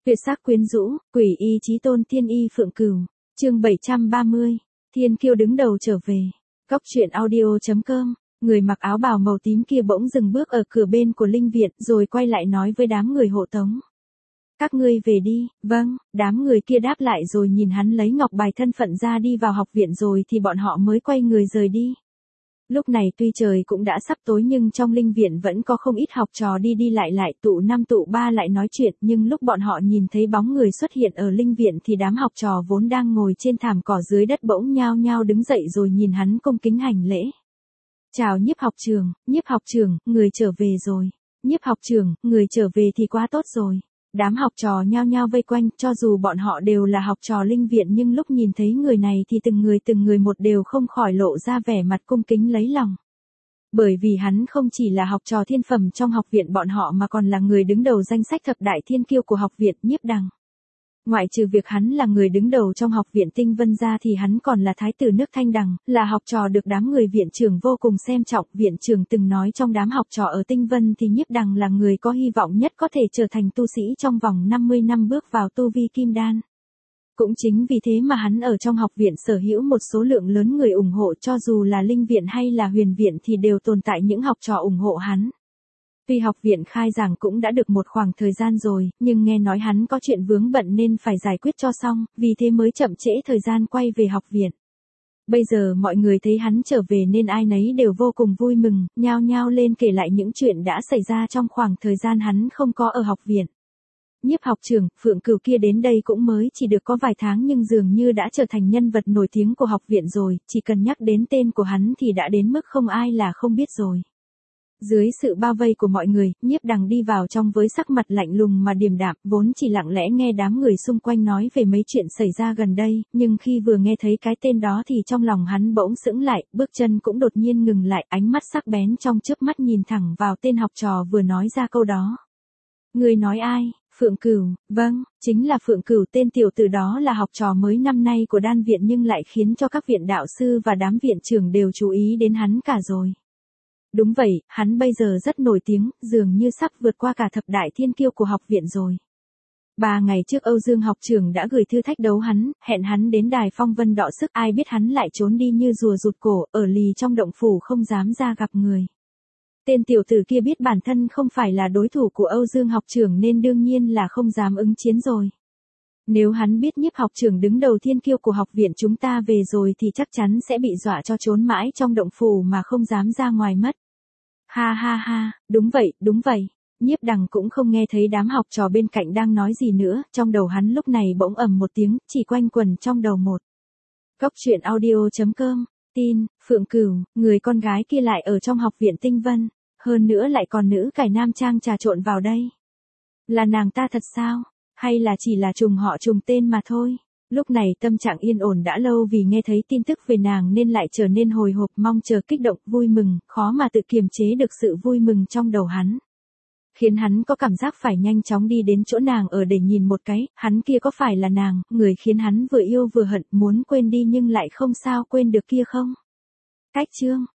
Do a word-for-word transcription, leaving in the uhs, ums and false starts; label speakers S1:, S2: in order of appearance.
S1: Tuyệt sắc quyến rũ, quỷ y chí tôn thiên y phượng cửu. Chương bảy trăm ba mươi. Thiên kiêu đứng đầu trở về. Góc truyện audio.com. Người mặc áo bào màu tím kia bỗng dừng bước ở cửa bên của linh viện rồi quay lại nói với đám người hộ tống. Các ngươi về đi. Vâng, đám người kia đáp lại rồi nhìn hắn lấy ngọc bài thân phận ra đi vào học viện rồi thì bọn họ mới quay người rời đi. Lúc này tuy trời cũng đã sắp tối nhưng trong linh viện vẫn có không ít học trò đi đi lại lại, tụ năm tụ ba lại nói chuyện, nhưng lúc bọn họ nhìn thấy bóng người xuất hiện ở linh viện thì đám học trò vốn đang ngồi trên thảm cỏ dưới đất bỗng nhao nhao đứng dậy rồi nhìn hắn cung kính hành lễ. Chào Nhiếp học trưởng, Nhiếp học trưởng, người trở về rồi. Nhiếp học trưởng, người trở về thì quá tốt rồi. Đám học trò nhao nhao vây quanh, cho dù bọn họ đều là học trò linh viện nhưng lúc nhìn thấy người này thì từng người từng người một đều không khỏi lộ ra vẻ mặt cung kính lấy lòng. Bởi vì hắn không chỉ là học trò thiên phẩm trong học viện bọn họ mà còn là người đứng đầu danh sách thập đại thiên kiêu của học viện Nhiếp Đằng. Ngoại trừ việc hắn là người đứng đầu trong học viện Tinh Vân ra thì hắn còn là thái tử nước Thanh Đằng, là học trò được đám người viện trưởng vô cùng xem trọng. Viện trưởng từng nói trong đám học trò ở Tinh Vân thì Nhiếp Đằng là người có hy vọng nhất có thể trở thành tu sĩ trong vòng năm mươi năm bước vào tu vi kim đan. Cũng chính vì thế mà hắn ở trong học viện sở hữu một số lượng lớn người ủng hộ, cho dù là linh viện hay là huyền viện thì đều tồn tại những học trò ủng hộ hắn. Tuy học viện khai giảng cũng đã được một khoảng thời gian rồi, nhưng nghe nói hắn có chuyện vướng bận nên phải giải quyết cho xong, vì thế mới chậm trễ thời gian quay về học viện. Bây giờ mọi người thấy hắn trở về nên ai nấy đều vô cùng vui mừng, nhao nhao lên kể lại những chuyện đã xảy ra trong khoảng thời gian hắn không có ở học viện. Nhiếp học trưởng, Phượng Cửu kia đến đây cũng mới chỉ được có vài tháng nhưng dường như đã trở thành nhân vật nổi tiếng của học viện rồi, chỉ cần nhắc đến tên của hắn thì đã đến mức không ai là không biết rồi. Dưới sự bao vây của mọi người, Nhiếp Đằng đi vào trong với sắc mặt lạnh lùng mà điềm đạm, vốn chỉ lặng lẽ nghe đám người xung quanh nói về mấy chuyện xảy ra gần đây, nhưng khi vừa nghe thấy cái tên đó thì trong lòng hắn bỗng sững lại, bước chân cũng đột nhiên ngừng lại, ánh mắt sắc bén trong chớp mắt nhìn thẳng vào tên học trò vừa nói ra câu đó. Người nói ai? Phượng Cửu. Vâng, chính là Phượng Cửu. Tên tiểu tử đó là học trò mới năm nay của đan viện nhưng lại khiến cho các viện đạo sư và đám viện trưởng đều chú ý đến hắn cả rồi. Đúng vậy, hắn bây giờ rất nổi tiếng, dường như sắp vượt qua cả thập đại thiên kiêu của học viện rồi. Ba ngày trước Âu Dương học trưởng đã gửi thư thách đấu hắn, hẹn hắn đến đài phong vân đọ sức, ai biết hắn lại trốn đi như rùa rụt cổ, ở lì trong động phủ không dám ra gặp người. Tên tiểu tử kia biết bản thân không phải là đối thủ của Âu Dương học trưởng nên đương nhiên là không dám ứng chiến rồi. Nếu hắn biết Nhiếp học trưởng đứng đầu thiên kiêu của học viện chúng ta về rồi thì chắc chắn sẽ bị dọa cho trốn mãi trong động phủ mà không dám ra ngoài mất. Ha ha ha, đúng vậy, đúng vậy. Nhiếp Đằng cũng không nghe thấy đám học trò bên cạnh đang nói gì nữa, trong đầu hắn lúc này bỗng ầm một tiếng, chỉ quanh quẩn trong đầu một. Góc truyện audio.com, tin, Phượng Cửu, người con gái kia lại ở trong học viện Tinh Vân, hơn nữa lại còn nữ cải nam trang trà trộn vào đây. Là nàng ta thật sao? Hay là chỉ là trùng họ trùng tên mà thôi? Lúc này tâm trạng yên ổn đã lâu vì nghe thấy tin tức về nàng nên lại trở nên hồi hộp, mong chờ, kích động, vui mừng, khó mà tự kiềm chế được sự vui mừng trong đầu hắn. Khiến hắn có cảm giác phải nhanh chóng đi đến chỗ nàng ở để nhìn một cái, hắn kia có phải là nàng, người khiến hắn vừa yêu vừa hận, muốn quên đi nhưng lại không sao quên được kia không? Cách chương.